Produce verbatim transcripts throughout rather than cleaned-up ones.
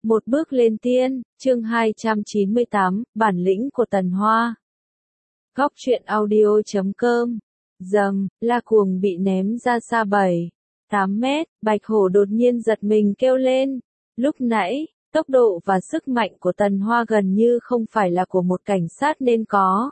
Một bước lên tiên, chương hai trăm chín mươi tám, bản lĩnh của Tần Hoa. Góc truyện audio chấm com. Dầm, La Cuồng bị ném ra xa bảy, tám mét, Bạch Hổ đột nhiên giật mình kêu lên. Lúc nãy, tốc độ và sức mạnh của Tần Hoa gần như không phải là của một cảnh sát nên có.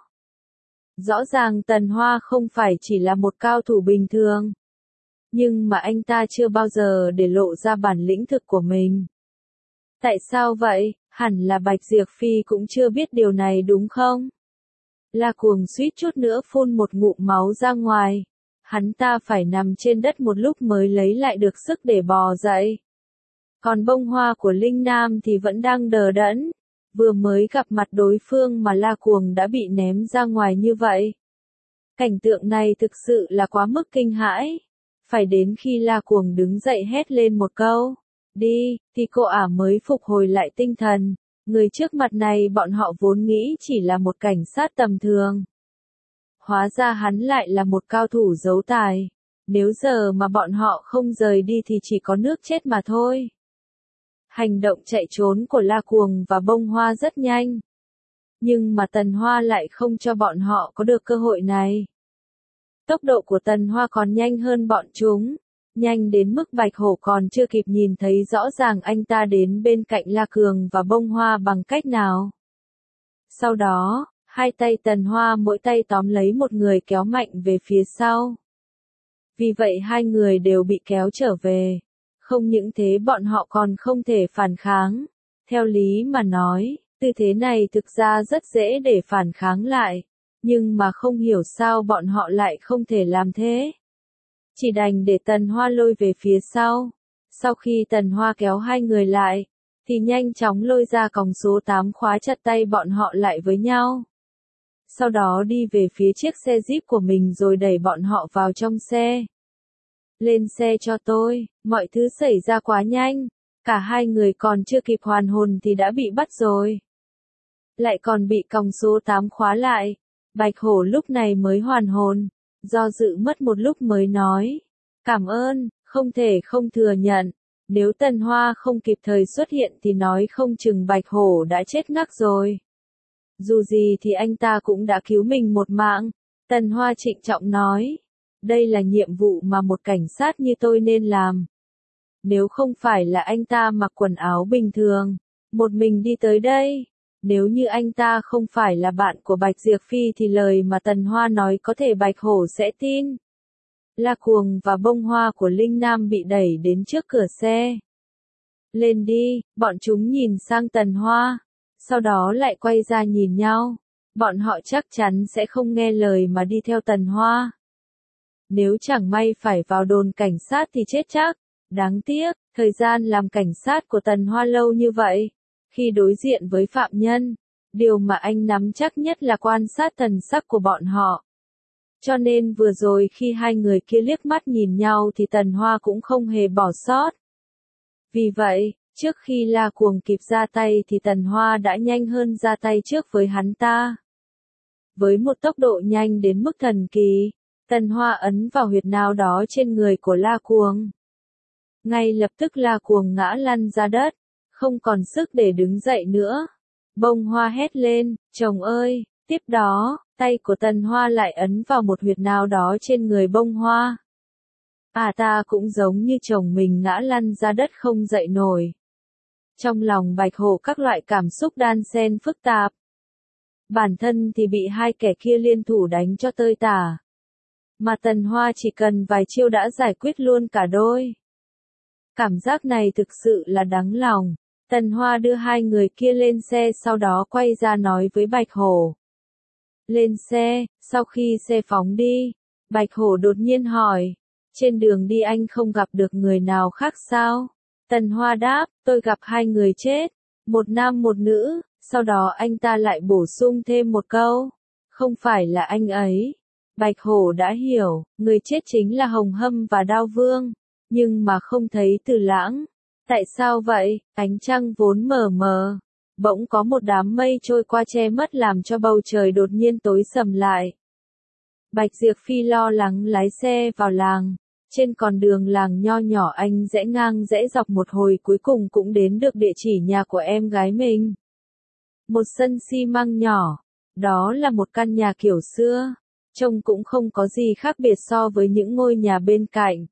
Rõ ràng Tần Hoa không phải chỉ là một cao thủ bình thường. Nhưng mà anh ta chưa bao giờ để lộ ra bản lĩnh thực của mình. Tại sao vậy? Hẳn là Bạch Diệp Phi cũng chưa biết điều này đúng không? La Cuồng suýt chút nữa phun một ngụm máu ra ngoài. Hắn ta phải nằm trên đất một lúc mới lấy lại được sức để bò dậy. Còn bông hoa của Linh Nam thì vẫn đang đờ đẫn. Vừa mới gặp mặt đối phương mà La Cuồng đã bị ném ra ngoài như vậy. Cảnh tượng này thực sự là quá mức kinh hãi. Phải đến khi La Cuồng đứng dậy hét lên một câu. Đi, thì cô ả mới phục hồi lại tinh thần. Người trước mặt này bọn họ vốn nghĩ chỉ là một cảnh sát tầm thường. Hóa ra hắn lại là một cao thủ giấu tài. Nếu giờ mà bọn họ không rời đi thì chỉ có nước chết mà thôi. Hành động chạy trốn của La Cuồng và bông hoa rất nhanh. Nhưng mà Tần Hoa lại không cho bọn họ có được cơ hội này. Tốc độ của Tần Hoa còn nhanh hơn bọn chúng. Nhanh đến mức Bạch Hổ còn chưa kịp nhìn thấy rõ ràng anh ta đến bên cạnh La Cuồng và bông hoa bằng cách nào. Sau đó, hai tay Tần Hoa mỗi tay tóm lấy một người kéo mạnh về phía sau. Vì vậy hai người đều bị kéo trở về. Không những thế bọn họ còn không thể phản kháng. Theo lý mà nói, tư thế này thực ra rất dễ để phản kháng lại. Nhưng mà không hiểu sao bọn họ lại không thể làm thế. Chỉ đành để Tần Hoa lôi về phía sau. Sau khi Tần Hoa kéo hai người lại, thì nhanh chóng lôi ra còng số tám khóa chặt tay bọn họ lại với nhau. Sau đó đi về phía chiếc xe Jeep của mình rồi đẩy bọn họ vào trong xe. Lên xe cho tôi, mọi thứ xảy ra quá nhanh. Cả hai người còn chưa kịp hoàn hồn thì đã bị bắt rồi. Lại còn bị còng số tám khóa lại. Bạch Hổ lúc này mới hoàn hồn. Do dự mất một lúc mới nói. Cảm ơn, không thể không thừa nhận. Nếu Tần Hoa không kịp thời xuất hiện thì nói không chừng Bạch Hổ đã chết ngắc rồi. Dù gì thì anh ta cũng đã cứu mình một mạng. Tần Hoa trịnh trọng nói. Đây là nhiệm vụ mà một cảnh sát như tôi nên làm. Nếu không phải là anh ta mặc quần áo bình thường, một mình đi tới đây. Nếu như anh ta không phải là bạn của Bạch Diệp Phi thì lời mà Tần Hoa nói có thể Bạch Hổ sẽ tin. La Cuồng và bông hoa của Linh Nam bị đẩy đến trước cửa xe. Lên đi, bọn chúng nhìn sang Tần Hoa. Sau đó lại quay ra nhìn nhau. Bọn họ chắc chắn sẽ không nghe lời mà đi theo Tần Hoa. Nếu chẳng may phải vào đồn cảnh sát thì chết chắc. Đáng tiếc, thời gian làm cảnh sát của Tần Hoa lâu như vậy. Khi đối diện với phạm nhân, điều mà anh nắm chắc nhất là quan sát thần sắc của bọn họ. Cho nên vừa rồi khi hai người kia liếc mắt nhìn nhau thì Tần Hoa cũng không hề bỏ sót. Vì vậy, trước khi La Cuồng kịp ra tay thì Tần Hoa đã nhanh hơn ra tay trước với hắn ta. Với một tốc độ nhanh đến mức thần kỳ, Tần Hoa ấn vào huyệt nào đó trên người của La Cuồng. Ngay lập tức La Cuồng ngã lăn ra đất. Không còn sức để đứng dậy nữa. Bông hoa hét lên, chồng ơi, tiếp đó, tay của Tần Hoa lại ấn vào một huyệt nào đó trên người bông hoa. À ta cũng giống như chồng mình ngã lăn ra đất không dậy nổi. Trong lòng Bạch Hổ các loại cảm xúc đan xen phức tạp. Bản thân thì bị hai kẻ kia liên thủ đánh cho tơi tả. Mà Tần Hoa chỉ cần vài chiêu đã giải quyết luôn cả đôi. Cảm giác này thực sự là đáng lòng. Tần Hoa đưa hai người kia lên xe sau đó quay ra nói với Bạch Hổ. Lên xe, sau khi xe phóng đi, Bạch Hổ đột nhiên hỏi. Trên đường đi anh không gặp được người nào khác sao? Tần Hoa đáp, tôi gặp hai người chết, một nam một nữ, sau đó anh ta lại bổ sung thêm một câu. Không phải là anh ấy. Bạch Hổ đã hiểu, người chết chính là Hồng Hâm và Đao Vương, nhưng mà không thấy Từ Lãng. Tại sao vậy? Ánh trăng vốn mờ mờ. Bỗng có một đám mây trôi qua che mất làm cho bầu trời đột nhiên tối sầm lại. Bạch Diệp Phi lo lắng lái xe vào làng. Trên con đường làng nho nhỏ anh rẽ ngang rẽ dọc một hồi cuối cùng cũng đến được địa chỉ nhà của em gái mình. Một sân xi măng nhỏ, đó là một căn nhà kiểu xưa, trông cũng không có gì khác biệt so với những ngôi nhà bên cạnh.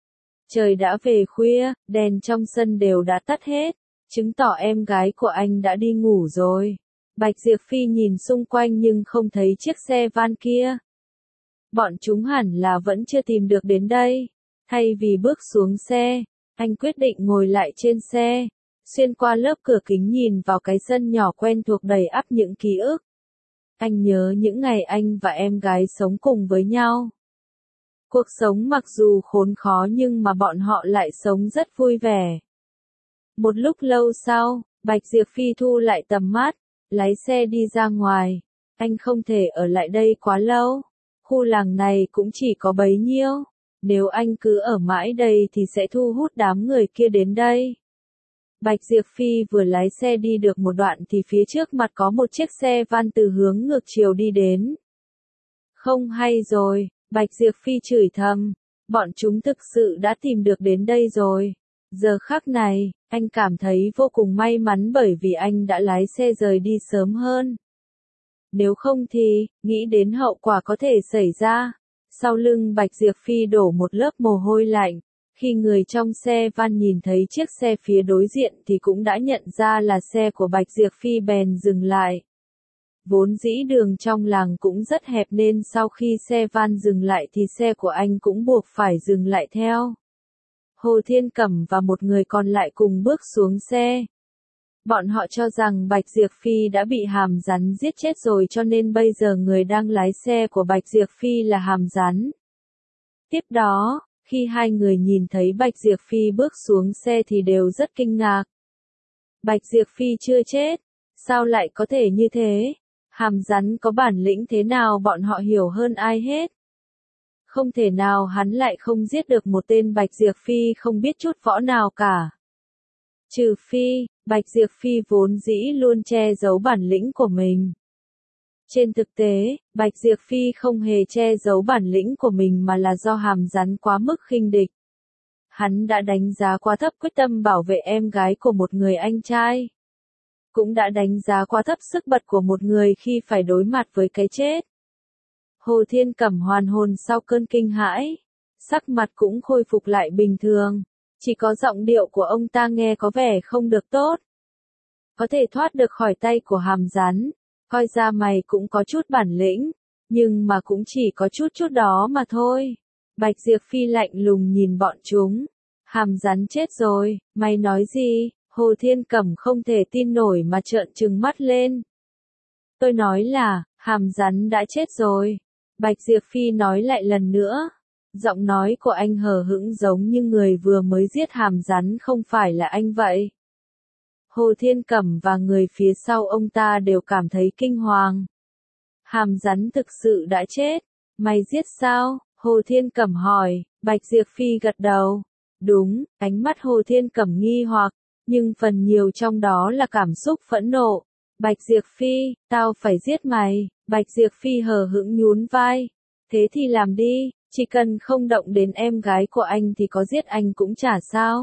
Trời đã về khuya, đèn trong sân đều đã tắt hết, chứng tỏ em gái của anh đã đi ngủ rồi. Bạch Diệp Phi nhìn xung quanh nhưng không thấy chiếc xe van kia. Bọn chúng hẳn là vẫn chưa tìm được đến đây. Thay vì bước xuống xe, anh quyết định ngồi lại trên xe, xuyên qua lớp cửa kính nhìn vào cái sân nhỏ quen thuộc đầy ắp những ký ức. Anh nhớ những ngày anh và em gái sống cùng với nhau. Cuộc sống mặc dù khốn khó nhưng mà bọn họ lại sống rất vui vẻ. Một lúc lâu sau, Bạch Diệp Phi thu lại tầm mắt, lái xe đi ra ngoài. Anh không thể ở lại đây quá lâu. Khu làng này cũng chỉ có bấy nhiêu. Nếu anh cứ ở mãi đây thì sẽ thu hút đám người kia đến đây. Bạch Diệp Phi vừa lái xe đi được một đoạn thì phía trước mặt có một chiếc xe van từ hướng ngược chiều đi đến. Không hay rồi, Bạch Diệp Phi chửi thầm. Bọn chúng thực sự đã tìm được đến đây rồi. Giờ khắc này, anh cảm thấy vô cùng may mắn bởi vì anh đã lái xe rời đi sớm hơn. Nếu không thì, nghĩ đến hậu quả có thể xảy ra. Sau lưng Bạch Diệp Phi đổ một lớp mồ hôi lạnh. Khi người trong xe van nhìn thấy chiếc xe phía đối diện thì cũng đã nhận ra là xe của Bạch Diệp Phi bèn dừng lại. Vốn dĩ đường trong làng cũng rất hẹp nên sau khi xe van dừng lại thì xe của anh cũng buộc phải dừng lại theo. Hồ Thiên Cẩm và một người còn lại cùng bước xuống xe. Bọn họ cho rằng Bạch Diệp Phi đã bị hàm rắn giết chết rồi cho nên bây giờ người đang lái xe của Bạch Diệp Phi là hàm rắn. Tiếp đó, khi hai người nhìn thấy Bạch Diệp Phi bước xuống xe thì đều rất kinh ngạc. Bạch Diệp Phi chưa chết, sao lại có thể như thế? Hàm rắn có bản lĩnh thế nào bọn họ hiểu hơn ai hết. Không thể nào hắn lại không giết được một tên Bạch Diệp Phi không biết chút võ nào cả. Trừ phi, Bạch Diệp Phi vốn dĩ luôn che giấu bản lĩnh của mình. Trên thực tế, Bạch Diệp Phi không hề che giấu bản lĩnh của mình mà là do hàm rắn quá mức khinh địch. Hắn đã đánh giá quá thấp quyết tâm bảo vệ em gái của một người anh trai. Cũng đã đánh giá quá thấp sức bật của một người khi phải đối mặt với cái chết. Hồ Thiên Cẩm hoàn hồn sau cơn kinh hãi. Sắc mặt cũng khôi phục lại bình thường. Chỉ có giọng điệu của ông ta nghe có vẻ không được tốt. Có thể thoát được khỏi tay của hàm rắn. Coi ra mày cũng có chút bản lĩnh. Nhưng mà cũng chỉ có chút chút đó mà thôi. Bạch Diệp Phi lạnh lùng nhìn bọn chúng. Hàm rắn chết rồi, mày nói gì? Hồ Thiên Cẩm không thể tin nổi mà trợn trừng mắt lên. Tôi nói là, hàm rắn đã chết rồi. Bạch Diệp Phi nói lại lần nữa. Giọng nói của anh hờ hững giống như người vừa mới giết hàm rắn không phải là anh vậy. Hồ Thiên Cẩm và người phía sau ông ta đều cảm thấy kinh hoàng. Hàm rắn thực sự đã chết. Mày giết sao? Hồ Thiên Cẩm hỏi. Bạch Diệp Phi gật đầu. Đúng, ánh mắt Hồ Thiên Cẩm nghi hoặc, nhưng phần nhiều trong đó là cảm xúc phẫn nộ. Bạch Diệp Phi, tao phải giết mày. Bạch Diệp Phi hờ hững nhún vai. Thế thì làm đi, chỉ cần không động đến em gái của anh thì có giết anh cũng chả sao.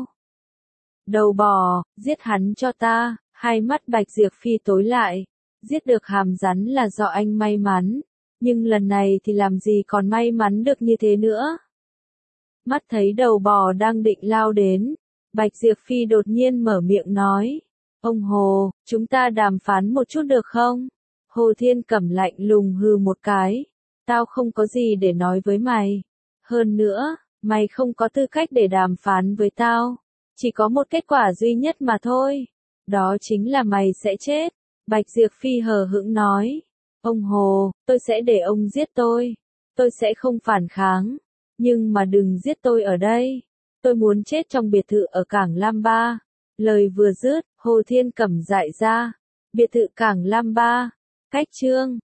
Đầu bò, giết hắn cho ta. Hai mắt Bạch Diệp Phi tối lại. Giết được hàm rắn là do anh may mắn. Nhưng lần này thì làm gì còn may mắn được như thế nữa. Mắt thấy đầu bò đang định lao đến. Bạch Diệp Phi đột nhiên mở miệng nói. Ông Hồ, chúng ta đàm phán một chút được không? Hồ Thiên Cẩm lạnh lùng hừ một cái. Tao không có gì để nói với mày. Hơn nữa, mày không có tư cách để đàm phán với tao. Chỉ có một kết quả duy nhất mà thôi. Đó chính là mày sẽ chết. Bạch Diệp Phi hờ hững nói. Ông Hồ, tôi sẽ để ông giết tôi. Tôi sẽ không phản kháng. Nhưng mà đừng giết tôi ở đây. Tôi muốn chết trong biệt thự ở Cảng Lam Ba. Lời vừa dứt, Hồ Thiên Cẩm dại ra. Biệt thự Cảng Lam Ba. Cách chương